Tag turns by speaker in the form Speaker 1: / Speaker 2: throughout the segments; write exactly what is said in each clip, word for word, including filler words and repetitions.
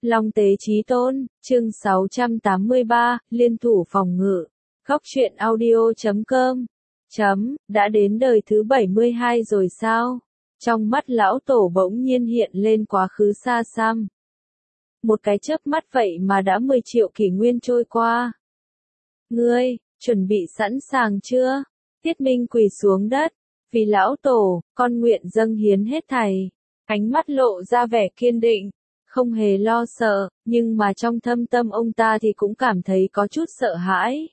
Speaker 1: Long tế chí tôn, chương sáu trăm tám mươi ba, liên thủ phòng ngự. Góc truyện audio chấm com. Chấm, đã đến đời thứ bảy mươi hai rồi sao? Trong mắt lão tổ bỗng nhiên hiện lên quá khứ xa xăm. Một cái chớp mắt vậy mà đã mười triệu kỷ nguyên trôi qua. Ngươi, chuẩn bị sẵn sàng chưa? Tiết Minh quỳ xuống đất. Vì lão tổ, con nguyện dâng hiến hết thảy. Ánh mắt lộ ra vẻ kiên định. Không hề lo sợ, nhưng mà trong thâm tâm ông ta thì cũng cảm thấy có chút sợ hãi.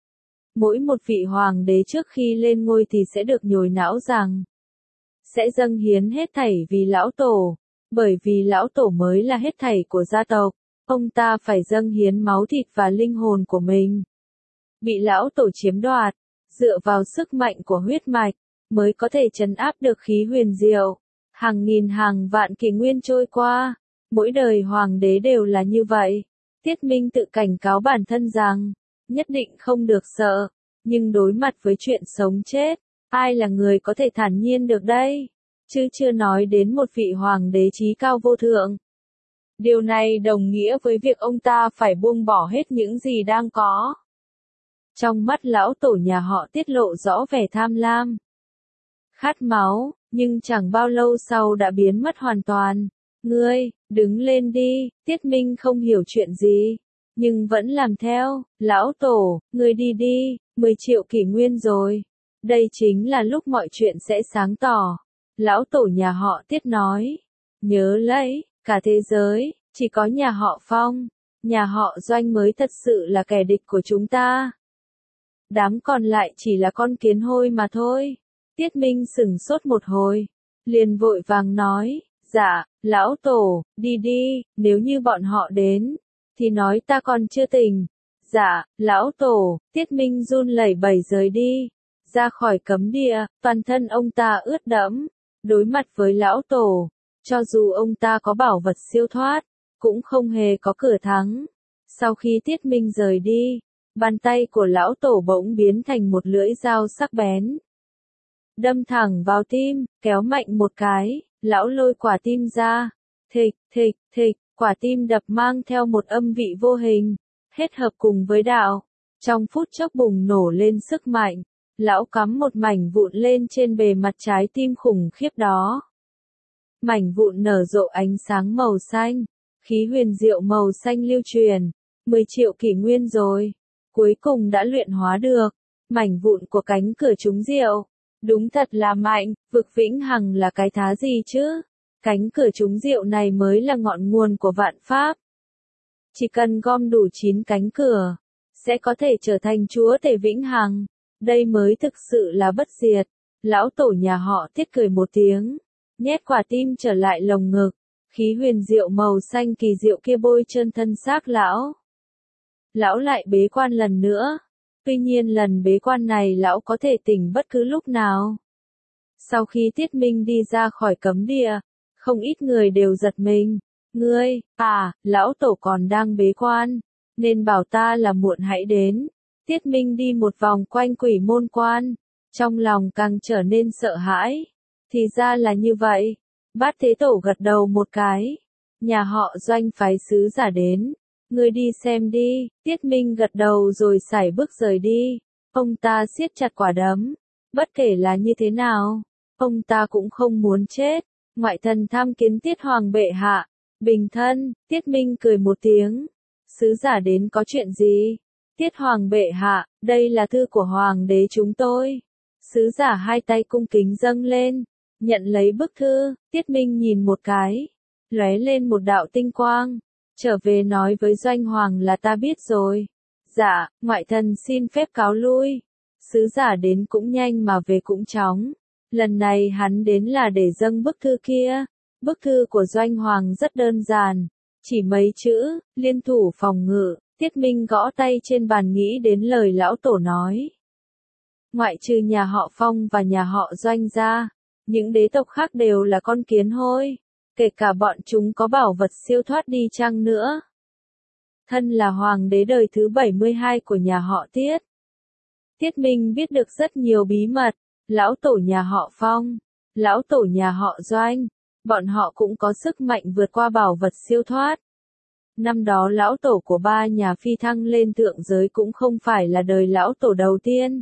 Speaker 1: Mỗi một vị hoàng đế trước khi lên ngôi thì sẽ được nhồi não rằng sẽ dâng hiến hết thảy vì lão tổ, bởi vì lão tổ mới là hết thảy của gia tộc, ông ta phải dâng hiến máu thịt và linh hồn của mình. Bị lão tổ chiếm đoạt, dựa vào sức mạnh của huyết mạch, mới có thể trấn áp được khí huyền diệu. Hàng nghìn hàng vạn kỷ nguyên trôi qua. Mỗi đời hoàng đế đều là như vậy. Tiết Minh tự cảnh cáo bản thân rằng, nhất định không được sợ, nhưng đối mặt với chuyện sống chết, ai là người có thể thản nhiên được đây? Chứ chưa nói đến một vị hoàng đế chí cao vô thượng. Điều này đồng nghĩa với việc ông ta phải buông bỏ hết những gì đang có. Trong mắt lão tổ nhà họ tiết lộ rõ vẻ tham lam, khát máu, nhưng chẳng bao lâu sau đã biến mất hoàn toàn. Ngươi, đứng lên đi, Tiết Minh không hiểu chuyện gì, nhưng vẫn làm theo. Lão tổ, ngươi đi đi, mười triệu kỷ nguyên rồi. Đây chính là lúc mọi chuyện sẽ sáng tỏ. Lão tổ nhà họ Tiết nói, nhớ lấy, cả thế giới, chỉ có nhà họ Phong, nhà họ Doanh mới thật sự là kẻ địch của chúng ta. Đám còn lại chỉ là con kiến hôi mà thôi. Tiết Minh sửng sốt một hồi, liền vội vàng nói, dạ, lão tổ, đi đi, nếu như bọn họ đến, thì nói ta còn chưa tỉnh. Dạ, lão tổ, Tiết Minh run lẩy bẩy rời đi, ra khỏi cấm địa, toàn thân ông ta ướt đẫm, đối mặt với lão tổ, cho dù ông ta có bảo vật siêu thoát, cũng không hề có cửa thắng. Sau khi Tiết Minh rời đi, bàn tay của lão tổ bỗng biến thành một lưỡi dao sắc bén. Đâm thẳng vào tim, kéo mạnh một cái, lão lôi quả tim ra. Thịch, thịch, thịch, quả tim đập mang theo một âm vị vô hình, hết hợp cùng với đạo. Trong phút chốc bùng nổ lên sức mạnh, lão cắm một mảnh vụn lên trên bề mặt trái tim khủng khiếp đó. Mảnh vụn nở rộ ánh sáng màu xanh, khí huyền diệu màu xanh lưu truyền. mười triệu kỷ nguyên rồi, cuối cùng đã luyện hóa được. Mảnh vụn của cánh cửa trúng diệu. Đúng thật là mạnh, vực vĩnh hằng là cái thá gì chứ? Cánh cửa trúng diệu này mới là ngọn nguồn của vạn pháp. Chỉ cần gom đủ chín cánh cửa, sẽ có thể trở thành chúa tể vĩnh hằng. Đây mới thực sự là bất diệt. Lão tổ nhà họ Tiết cười một tiếng, nhét quả tim trở lại lồng ngực. Khí huyền diệu màu xanh kỳ diệu kia bôi trơn thân xác lão. Lão lại bế quan lần nữa. Tuy nhiên lần bế quan này lão có thể tỉnh bất cứ lúc nào. Sau khi Tiết Minh đi ra khỏi cấm địa, không ít người đều giật mình. Ngươi, à, lão tổ còn đang bế quan, nên bảo ta là muộn hãy đến. Tiết Minh đi một vòng quanh quỷ môn quan, trong lòng càng trở nên sợ hãi. Thì ra là như vậy. Bát Thế Tổ gật đầu một cái. Nhà họ Doanh phái sứ giả đến. Ngươi đi xem đi. Tiết Minh gật đầu rồi sải bước rời đi. Ông ta siết chặt quả đấm. Bất kể là như thế nào, ông ta cũng không muốn chết. Ngoại thần tham kiến Tiết Hoàng bệ hạ. Bình thân. Tiết Minh cười một tiếng. Sứ giả đến có chuyện gì? Tiết Hoàng bệ hạ, đây là thư của Hoàng đế chúng tôi. Sứ giả hai tay cung kính dâng lên, nhận lấy bức thư. Tiết Minh nhìn một cái, lóe lên một đạo tinh quang. Trở về nói với Doanh Hoàng là ta biết rồi. Dạ, ngoại thần xin phép cáo lui. Sứ giả đến cũng nhanh mà về cũng chóng. Lần này hắn đến là để dâng bức thư kia. Bức thư của Doanh Hoàng rất đơn giản, chỉ mấy chữ, liên thủ phòng ngự. Tiết Minh gõ tay trên bàn nghĩ đến lời lão tổ nói. Ngoại trừ nhà họ Phong và nhà họ Doanh ra, những đế tộc khác đều là con kiến hôi. Kể cả bọn chúng có bảo vật siêu thoát đi chăng nữa. Thân là hoàng đế đời thứ bảy mươi hai của nhà họ Tiết. Tiết Minh biết được rất nhiều bí mật. Lão tổ nhà họ Phong, lão tổ nhà họ Doanh, bọn họ cũng có sức mạnh vượt qua bảo vật siêu thoát. Năm đó lão tổ của ba nhà phi thăng lên thượng giới cũng không phải là đời lão tổ đầu tiên,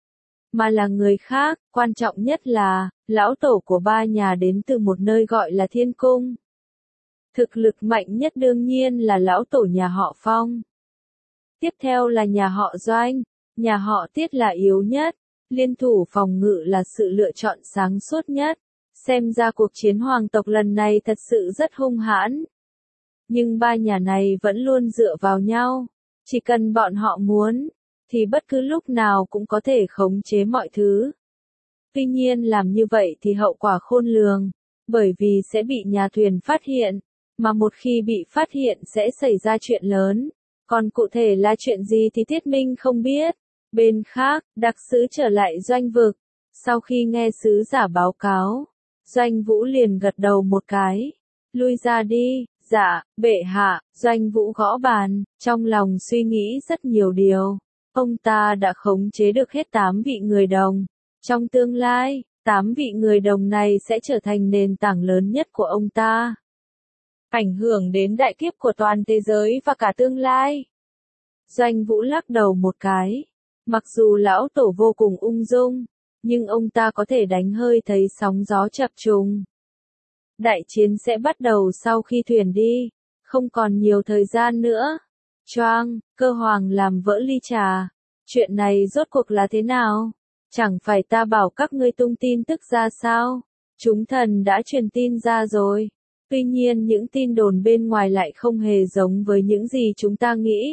Speaker 1: mà là người khác, quan trọng nhất là, lão tổ của ba nhà đến từ một nơi gọi là thiên cung. Thực lực mạnh nhất đương nhiên là lão tổ nhà họ Phong. Tiếp theo là nhà họ Doanh, nhà họ Tiết là yếu nhất, liên thủ phòng ngự là sự lựa chọn sáng suốt nhất. Xem ra cuộc chiến hoàng tộc lần này thật sự rất hung hãn. Nhưng ba nhà này vẫn luôn dựa vào nhau, chỉ cần bọn họ muốn, thì bất cứ lúc nào cũng có thể khống chế mọi thứ. Tuy nhiên làm như vậy thì hậu quả khôn lường, bởi vì sẽ bị nhà thuyền phát hiện, mà một khi bị phát hiện sẽ xảy ra chuyện lớn. Còn cụ thể là chuyện gì thì Tiết Minh không biết. Bên khác, đặc sứ trở lại Doanh vực. Sau khi nghe sứ giả báo cáo, Doanh Vũ liền gật đầu một cái. Lui ra đi, dạ, bệ hạ. Doanh Vũ gõ bàn, trong lòng suy nghĩ rất nhiều điều. Ông ta đã khống chế được hết tám vị người đồng. Trong tương lai, tám vị người đồng này sẽ trở thành nền tảng lớn nhất của ông ta, ảnh hưởng đến đại kiếp của toàn thế giới và cả tương lai. Doanh Vũ lắc đầu một cái. Mặc dù lão tổ vô cùng ung dung, nhưng ông ta có thể đánh hơi thấy sóng gió chập trùng. Đại chiến sẽ bắt đầu sau khi thuyền đi, không còn nhiều thời gian nữa. Choang, Cơ Hoàng làm vỡ ly trà. Chuyện này rốt cuộc là thế nào? Chẳng phải ta bảo các ngươi tung tin tức ra sao? Chúng thần đã truyền tin ra rồi. Tuy nhiên những tin đồn bên ngoài lại không hề giống với những gì chúng ta nghĩ.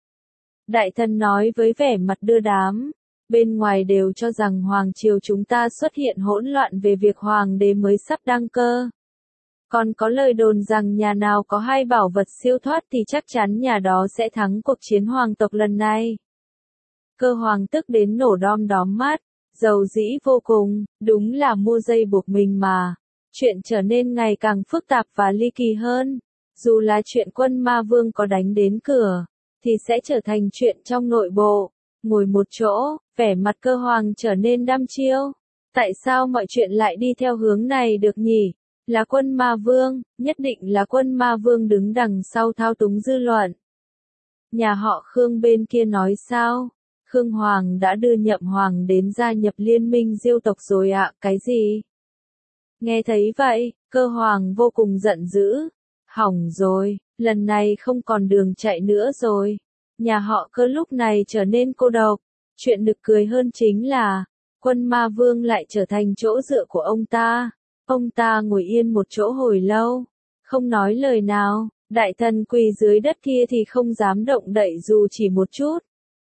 Speaker 1: Đại thần nói với vẻ mặt đưa đám. Bên ngoài đều cho rằng hoàng triều chúng ta xuất hiện hỗn loạn về việc hoàng đế mới sắp đăng cơ. Còn có lời đồn rằng nhà nào có hai bảo vật siêu thoát thì chắc chắn nhà đó sẽ thắng cuộc chiến hoàng tộc lần này. Cơ Hoàng tức đến nổ đom đóm mắt, dầu dĩ vô cùng, đúng là mua dây buộc mình mà. Chuyện trở nên ngày càng phức tạp và ly kỳ hơn. Dù là chuyện quân ma vương có đánh đến cửa, thì sẽ trở thành chuyện trong nội bộ. Ngồi một chỗ, vẻ mặt Cơ Hoàng trở nên đăm chiêu. Tại sao mọi chuyện lại đi theo hướng này được nhỉ? Là quân ma vương, nhất định là quân ma vương đứng đằng sau thao túng dư luận. Nhà họ Khương bên kia nói sao? Khương Hoàng đã đưa Nhậm Hoàng đến gia nhập liên minh Diêu tộc rồi ạ, cái gì? Nghe thấy vậy, Cơ Hoàng vô cùng giận dữ. Hỏng rồi, lần này không còn đường chạy nữa rồi. Nhà họ Cơ lúc này trở nên cô độc. Chuyện nực cười hơn chính là, quân ma vương lại trở thành chỗ dựa của ông ta. Ông ta ngồi yên một chỗ hồi lâu, không nói lời nào, đại thần quỳ dưới đất kia thì không dám động đậy dù chỉ một chút.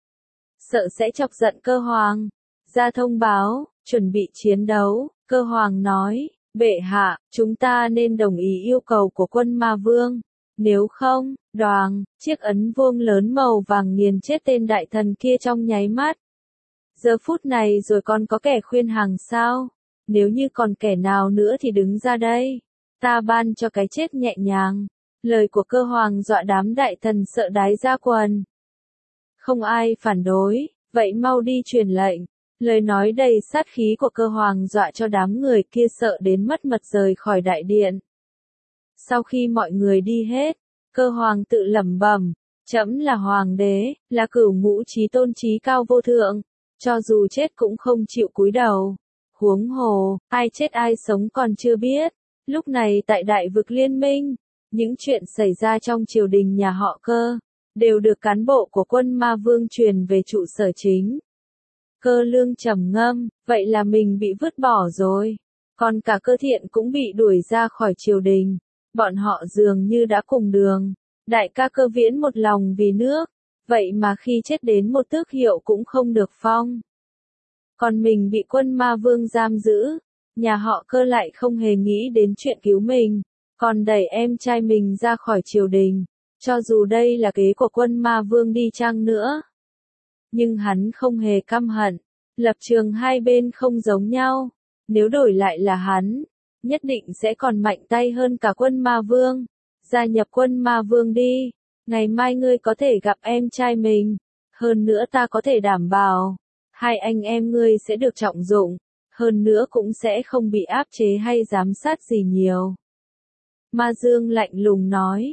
Speaker 1: Sợ sẽ chọc giận Cơ Hoàng. Ra thông báo, chuẩn bị chiến đấu, Cơ Hoàng nói, bệ hạ, chúng ta nên đồng ý yêu cầu của quân ma vương. Nếu không, đoàng, chiếc ấn vuông lớn màu vàng nghiền chết tên đại thần kia trong nháy mắt. Giờ phút này rồi còn có kẻ khuyên hàng sao? Nếu như còn kẻ nào nữa thì đứng ra đây. Ta ban cho cái chết nhẹ nhàng. Lời của Cơ Hoàng dọa đám đại thần sợ đái ra quần. Không ai phản đối, vậy mau đi truyền lệnh. Lời nói đầy sát khí của Cơ Hoàng dọa cho đám người kia sợ đến mất mật rời khỏi đại điện. Sau khi mọi người đi hết, Cơ Hoàng tự lẩm bẩm, trẫm là hoàng đế, là cửu ngũ chí tôn chí cao vô thượng, cho dù chết cũng không chịu cúi đầu. Huống hồ, ai chết ai sống còn chưa biết. Lúc này tại Đại vực Liên minh, những chuyện xảy ra trong triều đình nhà họ Cơ, đều được cán bộ của quân ma vương truyền về trụ sở chính. Cơ Lương trầm ngâm, vậy là mình bị vứt bỏ rồi. Còn cả Cơ Thiện cũng bị đuổi ra khỏi triều đình. Bọn họ dường như đã cùng đường. Đại ca Cơ Viễn một lòng vì nước, vậy mà khi chết đến một tước hiệu cũng không được phong. Còn mình bị quân ma vương giam giữ, nhà họ Cơ lại không hề nghĩ đến chuyện cứu mình, còn đẩy em trai mình ra khỏi triều đình, cho dù đây là kế của quân ma vương đi chăng nữa. Nhưng hắn không hề căm hận, lập trường hai bên không giống nhau, nếu đổi lại là hắn, nhất định sẽ còn mạnh tay hơn cả quân ma vương. Gia nhập quân ma vương đi, ngày mai ngươi có thể gặp em trai mình, hơn nữa ta có thể đảm bảo. Hai anh em ngươi sẽ được trọng dụng, hơn nữa cũng sẽ không bị áp chế hay giám sát gì nhiều. Ma Dương lạnh lùng nói,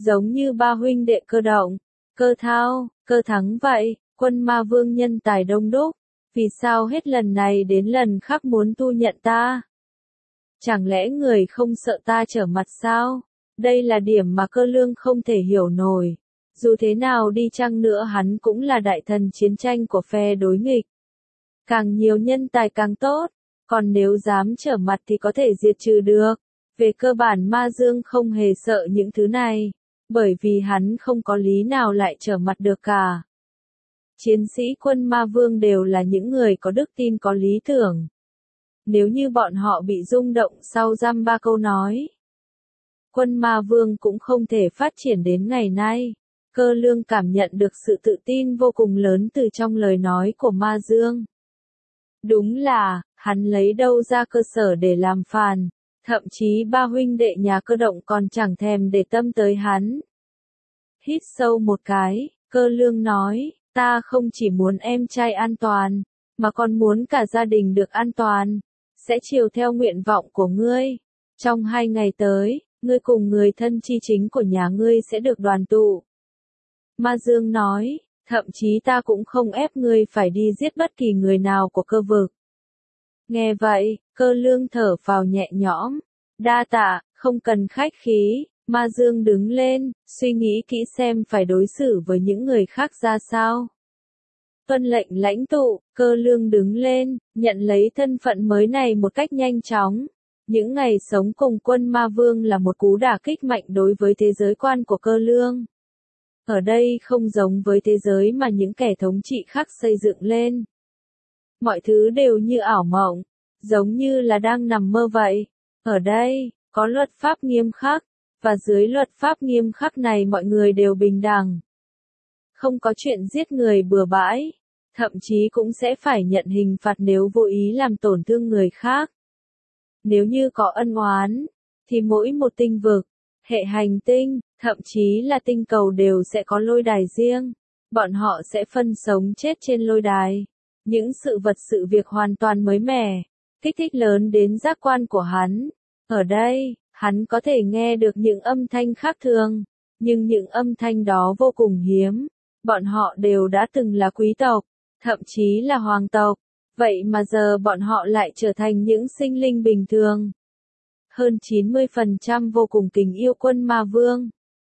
Speaker 1: giống như ba huynh đệ Cơ Động, Cơ Thao, Cơ Thắng vậy, quân ma vương nhân tài đông đúc, vì sao hết lần này đến lần khác muốn thu nhận ta? Chẳng lẽ người không sợ ta trở mặt sao? Đây là điểm mà Cơ Lương không thể hiểu nổi. Dù thế nào đi chăng nữa hắn cũng là đại thần chiến tranh của phe đối nghịch. Càng nhiều nhân tài càng tốt, còn nếu dám trở mặt thì có thể diệt trừ được. Về cơ bản Ma Dương không hề sợ những thứ này, bởi vì hắn không có lý nào lại trở mặt được cả. Chiến sĩ quân Ma Vương đều là những người có đức tin có lý tưởng. Nếu như bọn họ bị rung động sau dăm ba câu nói, quân Ma Vương cũng không thể phát triển đến ngày nay. Cơ Lương cảm nhận được sự tự tin vô cùng lớn từ trong lời nói của Ma Dương. Đúng là, hắn lấy đâu ra cơ sở để làm phàn, thậm chí ba huynh đệ nhà Cơ Động còn chẳng thèm để tâm tới hắn. Hít sâu một cái, Cơ Lương nói, ta không chỉ muốn em trai an toàn, mà còn muốn cả gia đình được an toàn, sẽ chiều theo nguyện vọng của ngươi. Trong hai ngày tới, ngươi cùng người thân chi chính của nhà ngươi sẽ được đoàn tụ. Ma Dương nói, thậm chí ta cũng không ép ngươi phải đi giết bất kỳ người nào của Cơ vực. Nghe vậy, Cơ Lương thở phào nhẹ nhõm, đa tạ, không cần khách khí. Ma Dương đứng lên, suy nghĩ kỹ xem phải đối xử với những người khác ra sao. Tuân lệnh lãnh tụ, Cơ Lương đứng lên, nhận lấy thân phận mới này một cách nhanh chóng. Những ngày sống cùng quân Ma Vương là một cú đả kích mạnh đối với thế giới quan của Cơ Lương. Ở đây không giống với thế giới mà những kẻ thống trị khác xây dựng lên. Mọi thứ đều như ảo mộng, giống như là đang nằm mơ vậy. Ở đây, có luật pháp nghiêm khắc, và dưới luật pháp nghiêm khắc này mọi người đều bình đẳng. Không có chuyện giết người bừa bãi, thậm chí cũng sẽ phải nhận hình phạt nếu vô ý làm tổn thương người khác. Nếu như có ân oán, thì mỗi một tinh vực, hệ hành tinh, thậm chí là tinh cầu đều sẽ có lôi đài riêng. Bọn họ sẽ phân sống chết trên lôi đài. Những sự vật sự việc hoàn toàn mới mẻ, kích thích lớn đến giác quan của hắn. Ở đây, hắn có thể nghe được những âm thanh khác thường, nhưng những âm thanh đó vô cùng hiếm. Bọn họ đều đã từng là quý tộc, thậm chí là hoàng tộc, vậy mà giờ bọn họ lại trở thành những sinh linh bình thường. Hơn chín mươi phần trăm vô cùng kính yêu quân Ma Vương.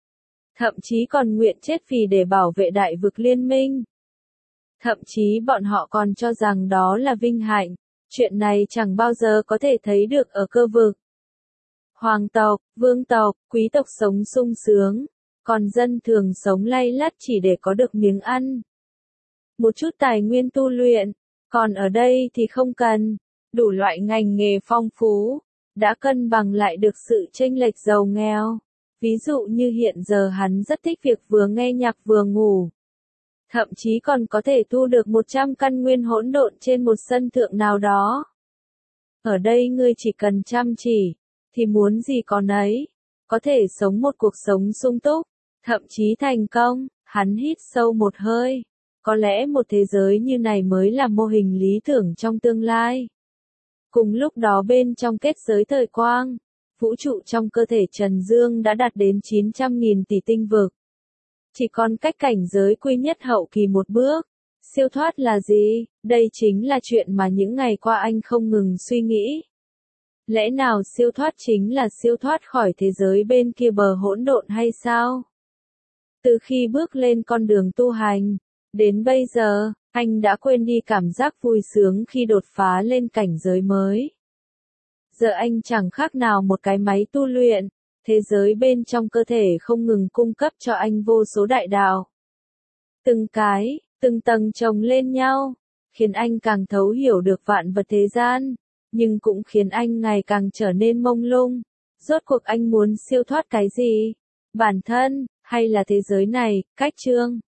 Speaker 1: Thậm chí còn nguyện chết vì để bảo vệ đại vực liên minh. Thậm chí bọn họ còn cho rằng đó là vinh hạnh, chuyện này chẳng bao giờ có thể thấy được ở Cơ vực. Hoàng tộc, vương tộc, quý tộc sống sung sướng, còn dân thường sống lay lắt chỉ để có được miếng ăn. Một chút tài nguyên tu luyện, còn ở đây thì không cần, đủ loại ngành nghề phong phú, đã cân bằng lại được sự chênh lệch giàu nghèo. Ví dụ như hiện giờ hắn rất thích việc vừa nghe nhạc vừa ngủ. Thậm chí còn có thể thu được một trăm căn nguyên hỗn độn trên một sân thượng nào đó. Ở đây ngươi chỉ cần chăm chỉ, thì muốn gì có nấy, có thể sống một cuộc sống sung túc, thậm chí thành công. Hắn hít sâu một hơi, có lẽ một thế giới như này mới là mô hình lý tưởng trong tương lai. Cùng lúc đó bên trong kết giới thời quang, vũ trụ trong cơ thể Trần Dương đã đạt đến chín trăm nghìn tỷ tinh vực. Chỉ còn cách cảnh giới quy nhất hậu kỳ một bước. Siêu thoát là gì? Đây chính là chuyện mà những ngày qua anh không ngừng suy nghĩ. Lẽ nào siêu thoát chính là siêu thoát khỏi thế giới bên kia bờ hỗn độn hay sao? Từ khi bước lên con đường tu hành, đến bây giờ, anh đã quên đi cảm giác vui sướng khi đột phá lên cảnh giới mới. Giờ anh chẳng khác nào một cái máy tu luyện, thế giới bên trong cơ thể không ngừng cung cấp cho anh vô số đại đạo. Từng cái, từng tầng chồng lên nhau, khiến anh càng thấu hiểu được vạn vật thế gian, nhưng cũng khiến anh ngày càng trở nên mông lung. Rốt cuộc anh muốn siêu thoát cái gì? Bản thân, hay là thế giới này? Cách chương